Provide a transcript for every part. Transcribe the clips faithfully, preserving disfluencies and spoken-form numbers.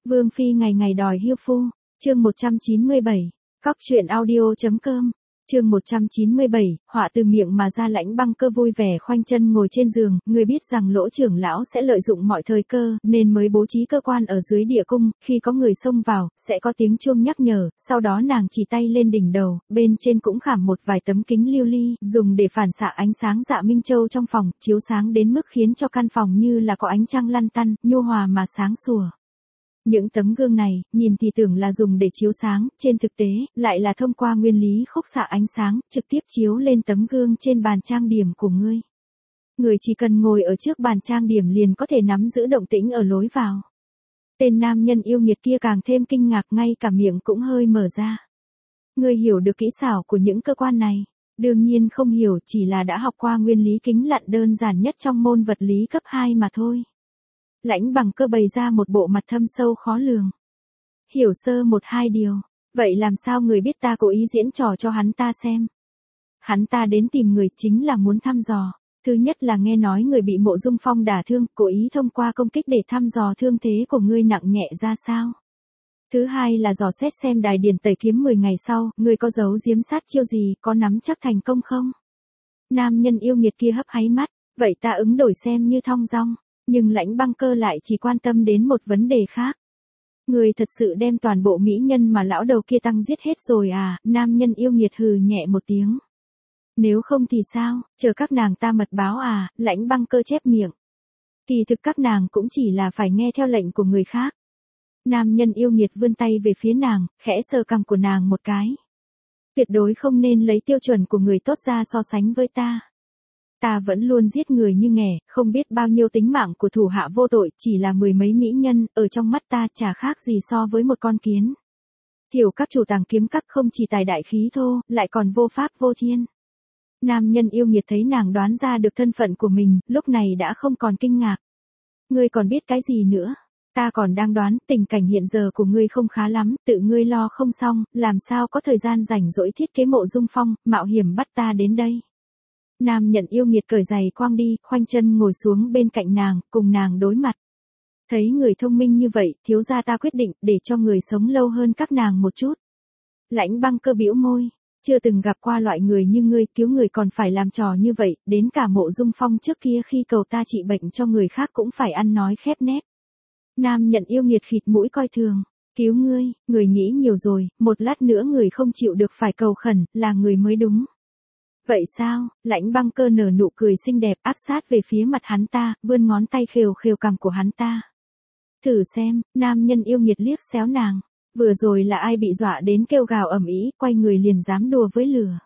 Vương phi ngày ngày đòi hiêu phu, chương một trăm chín mươi bảy, cóc truyện audio.com, chương một trăm chín mươi bảy, họa từ miệng mà ra. Lãnh Băng Cơ vui vẻ khoanh chân ngồi trên giường, người biết rằng Lỗ trưởng lão sẽ lợi dụng mọi thời cơ, nên mới bố trí cơ quan ở dưới địa cung, khi có người xông vào, sẽ có tiếng chuông nhắc nhở, sau đó nàng chỉ tay lên đỉnh đầu, bên trên cũng khảm một vài tấm kính lưu ly, dùng để phản xạ ánh sáng dạ minh châu trong phòng, chiếu sáng đến mức khiến cho căn phòng như là có ánh trăng lăn tăn, nhu hòa mà sáng sủa. Những tấm gương này, nhìn thì tưởng là dùng để chiếu sáng, trên thực tế, lại là thông qua nguyên lý khúc xạ ánh sáng, trực tiếp chiếu lên tấm gương trên bàn trang điểm của ngươi. Người chỉ cần ngồi ở trước bàn trang điểm liền có thể nắm giữ động tĩnh ở lối vào. Tên nam nhân yêu nghiệt kia càng thêm kinh ngạc, ngay cả miệng cũng hơi mở ra. Ngươi hiểu được kỹ xảo của những cơ quan này? Đương nhiên không hiểu, chỉ là đã học qua nguyên lý kính lặn đơn giản nhất trong môn vật lý cấp hai mà thôi. Lãnh Bằng Cơ bày ra một bộ mặt thâm sâu khó lường. Hiểu sơ một hai điều, vậy làm sao người biết ta cố ý diễn trò cho hắn ta xem? Hắn ta đến tìm người chính là muốn thăm dò. Thứ nhất là nghe nói người bị Mộ Dung Phong đả thương, cố ý thông qua công kích để thăm dò thương thế của ngươi nặng nhẹ ra sao. Thứ hai là dò xét xem đài điển tẩy kiếm mười ngày sau, ngươi có giấu giếm sát chiêu gì, có nắm chắc thành công không? Nam nhân yêu nghiệt kia hấp háy mắt, vậy ta ứng đổi xem như thong dong. Nhưng Lãnh Băng Cơ lại chỉ quan tâm đến một vấn đề khác. Người thật sự đem toàn bộ mỹ nhân mà lão đầu kia tăng giết hết rồi à? Nam nhân yêu nghiệt hừ nhẹ một tiếng. Nếu không thì sao, chờ các nàng ta mật báo à? Lãnh Băng Cơ chép miệng. Kỳ thực các nàng cũng chỉ là phải nghe theo lệnh của người khác. Nam nhân yêu nghiệt vươn tay về phía nàng, khẽ sờ cằm của nàng một cái. Tuyệt đối không nên lấy tiêu chuẩn của người tốt ra so sánh với ta. Ta vẫn luôn giết người như nghè, không biết bao nhiêu tính mạng của thủ hạ vô tội, chỉ là mười mấy mỹ nhân, ở trong mắt ta chả khác gì so với một con kiến. Tiểu các chủ tàng kiếm các không chỉ tài đại khí thô, lại còn vô pháp vô thiên. Nam nhân yêu nghiệt thấy nàng đoán ra được thân phận của mình, lúc này đã không còn kinh ngạc. Ngươi còn biết cái gì nữa? Ta còn đang đoán, tình cảnh hiện giờ của ngươi không khá lắm, tự ngươi lo không xong, làm sao có thời gian rảnh rỗi thiết kế Mộ Dung Phong, mạo hiểm bắt ta đến đây. Nam nhận yêu nghiệt cởi giày quang đi, khoanh chân ngồi xuống bên cạnh nàng, cùng nàng đối mặt. Thấy người thông minh như vậy, thiếu gia ta quyết định, để cho người sống lâu hơn các nàng một chút. Lãnh Băng Cơ bĩu môi, chưa từng gặp qua loại người như ngươi, cứu người còn phải làm trò như vậy, đến cả Mộ Dung Phong trước kia khi cầu ta trị bệnh cho người khác cũng phải ăn nói khép nép. Nam nhận yêu nghiệt khịt mũi coi thường, cứu ngươi, người nghĩ nhiều rồi, một lát nữa người không chịu được phải cầu khẩn, là người mới đúng. Vậy sao? Lãnh Băng Cơ nở nụ cười xinh đẹp, áp sát về phía mặt hắn ta, vươn ngón tay khều khều cằm của hắn ta. Thử xem, nam nhân yêu nghiệt liếc xéo nàng. Vừa rồi là ai bị dọa đến kêu gào ầm ĩ, quay người liền dám đùa với lửa.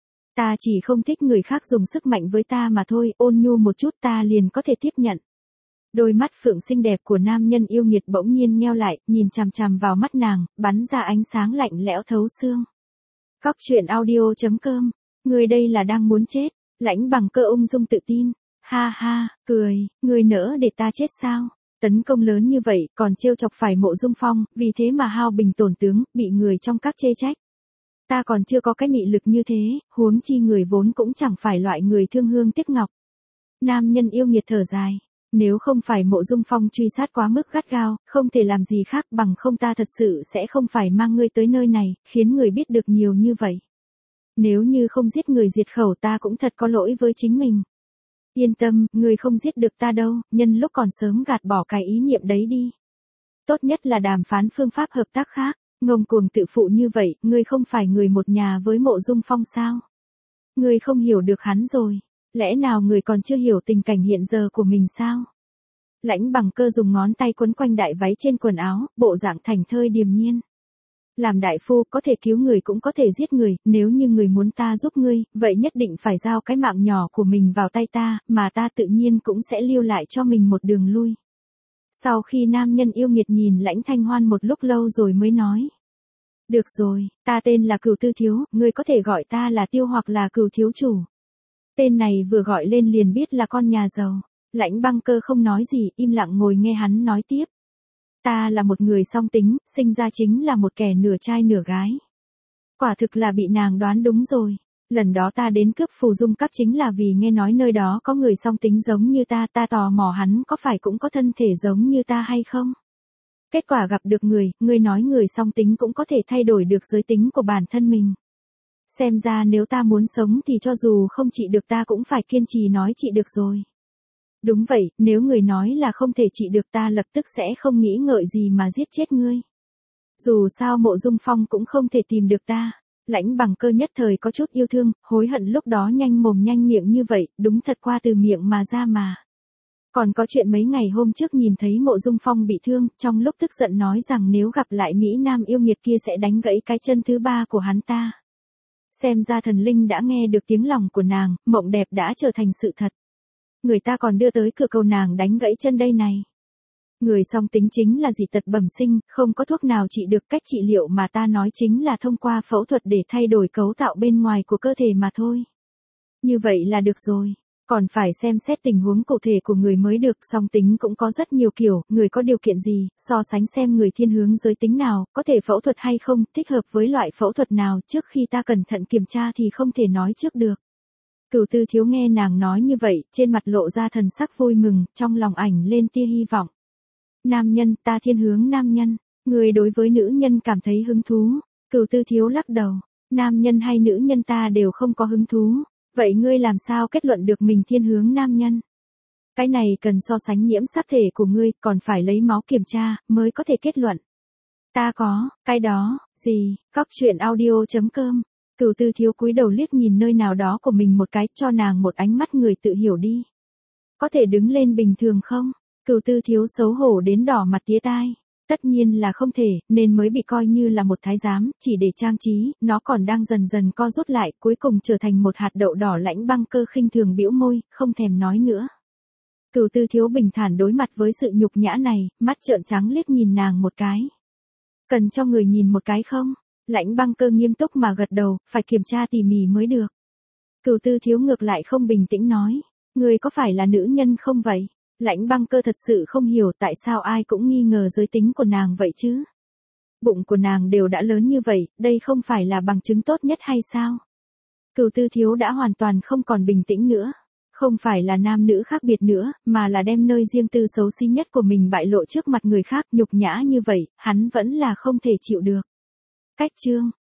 Ta chỉ không thích người khác dùng sức mạnh với ta mà thôi, ôn nhu một chút ta liền có thể tiếp nhận. Đôi mắt phượng xinh đẹp của nam nhân yêu nghiệt bỗng nhiên nheo lại, nhìn chằm chằm vào mắt nàng, bắn ra ánh sáng lạnh lẽo thấu xương. Cóc truyện audio.com, người đây là đang muốn chết. Lãnh Bằng Cơ ung dung tự tin. Ha ha, cười, người nỡ để ta chết sao? Tấn công lớn như vậy, còn trêu chọc phải Mộ Dung Phong, vì thế mà hao bình tổn tướng, bị người trong các chê trách. Ta còn chưa có cái mị lực như thế, huống chi người vốn cũng chẳng phải loại người thương hương tiếc ngọc. Nam nhân yêu nghiệt thở dài. Nếu không phải Mộ Dung Phong truy sát quá mức gắt gao, không thể làm gì khác bằng không ta thật sự sẽ không phải mang ngươi tới nơi này, khiến người biết được nhiều như vậy. Nếu như không giết người diệt khẩu ta cũng thật có lỗi với chính mình. Yên tâm, người không giết được ta đâu, nhân lúc còn sớm gạt bỏ cái ý niệm đấy đi. Tốt nhất là đàm phán phương pháp hợp tác khác, ngông cuồng tự phụ như vậy, ngươi không phải người một nhà với Mộ Dung Phong sao? Ngươi không hiểu được hắn rồi, lẽ nào người còn chưa hiểu tình cảnh hiện giờ của mình sao? Lãnh Bằng Cơ dùng ngón tay quấn quanh đại váy trên quần áo, bộ dạng thành thơi điềm nhiên. Làm đại phu có thể cứu người cũng có thể giết người, nếu như người muốn ta giúp ngươi, vậy nhất định phải giao cái mạng nhỏ của mình vào tay ta, mà ta tự nhiên cũng sẽ lưu lại cho mình một đường lui. Sau khi nam nhân yêu nghiệt nhìn Lãnh Thanh Hoan một lúc lâu rồi mới nói. Được rồi, ta tên là Cửu Tư Thiếu, ngươi có thể gọi ta là Tiêu hoặc là Cửu Thiếu Chủ. Tên này vừa gọi lên liền biết là con nhà giàu. Lãnh Băng Cơ không nói gì, im lặng ngồi nghe hắn nói tiếp. Ta là một người song tính, sinh ra chính là một kẻ nửa trai nửa gái. Quả thực là bị nàng đoán đúng rồi. Lần đó ta đến cướp Phù Dung Các chính là vì nghe nói nơi đó có người song tính giống như ta, ta tò mò hắn có phải cũng có thân thể giống như ta hay không. Kết quả gặp được người, ngươi nói người song tính cũng có thể thay đổi được giới tính của bản thân mình. Xem ra nếu ta muốn sống thì cho dù không trị được ta cũng phải kiên trì nói trị được rồi. Đúng vậy, nếu người nói là không thể trị được ta lập tức sẽ không nghĩ ngợi gì mà giết chết ngươi. Dù sao Mộ Dung Phong cũng không thể tìm được ta. Lãnh Bằng Cơ nhất thời có chút yêu thương, hối hận lúc đó nhanh mồm nhanh miệng như vậy, đúng thật qua từ miệng mà ra mà. Còn có chuyện mấy ngày hôm trước nhìn thấy Mộ Dung Phong bị thương, trong lúc tức giận nói rằng nếu gặp lại Mỹ Nam yêu nghiệt kia sẽ đánh gãy cái chân thứ ba của hắn ta. Xem ra thần linh đã nghe được tiếng lòng của nàng, mộng đẹp đã trở thành sự thật. Người ta còn đưa tới cửa cầu nàng đánh gãy chân đây này. Người song tính chính là dị tật bẩm sinh, không có thuốc nào trị được, cách trị liệu mà ta nói chính là thông qua phẫu thuật để thay đổi cấu tạo bên ngoài của cơ thể mà thôi. Như vậy là được rồi. Còn phải xem xét tình huống cụ thể của người mới được, song tính cũng có rất nhiều kiểu, người có điều kiện gì, so sánh xem người thiên hướng giới tính nào, có thể phẫu thuật hay không, thích hợp với loại phẫu thuật nào, trước khi ta cẩn thận kiểm tra thì không thể nói trước được. Cửu Tư Thiếu nghe nàng nói như vậy, trên mặt lộ ra thần sắc vui mừng, trong lòng ảnh lên tia hy vọng. Nam nhân, ta thiên hướng nam nhân, người đối với nữ nhân cảm thấy hứng thú. Cửu Tư Thiếu lắc đầu, nam nhân hay nữ nhân ta đều không có hứng thú. Vậy ngươi làm sao kết luận được mình thiên hướng nam nhân? Cái này cần so sánh nhiễm sắc thể của ngươi, còn phải lấy máu kiểm tra, mới có thể kết luận. Ta có, cái đó, gì, cóc truyện audio chấm com. Cửu Tư Thiếu cúi đầu liếc nhìn nơi nào đó của mình một cái, cho nàng một ánh mắt người tự hiểu đi. Có thể đứng lên bình thường không? Cửu Tư Thiếu xấu hổ đến đỏ mặt tía tai. Tất nhiên là không thể, nên mới bị coi như là một thái giám, chỉ để trang trí, nó còn đang dần dần co rút lại, cuối cùng trở thành một hạt đậu đỏ. Lãnh Băng Cơ khinh thường bĩu môi, không thèm nói nữa. Cửu Tư Thiếu bình thản đối mặt với sự nhục nhã này, mắt trợn trắng liếc nhìn nàng một cái. Cần cho người nhìn một cái không? Lãnh Băng Cơ nghiêm túc mà gật đầu, phải kiểm tra tỉ mỉ mới được. Cửu Tư Thiếu ngược lại không bình tĩnh nói, người có phải là nữ nhân không vậy? Lãnh Băng Cơ thật sự không hiểu tại sao ai cũng nghi ngờ giới tính của nàng vậy chứ. Bụng của nàng đều đã lớn như vậy, đây không phải là bằng chứng tốt nhất hay sao? Cửu Tư Thiếu đã hoàn toàn không còn bình tĩnh nữa. Không phải là nam nữ khác biệt nữa, mà là đem nơi riêng tư xấu xí nhất của mình bại lộ trước mặt người khác, nhục nhã như vậy, hắn vẫn là không thể chịu được. Cách chương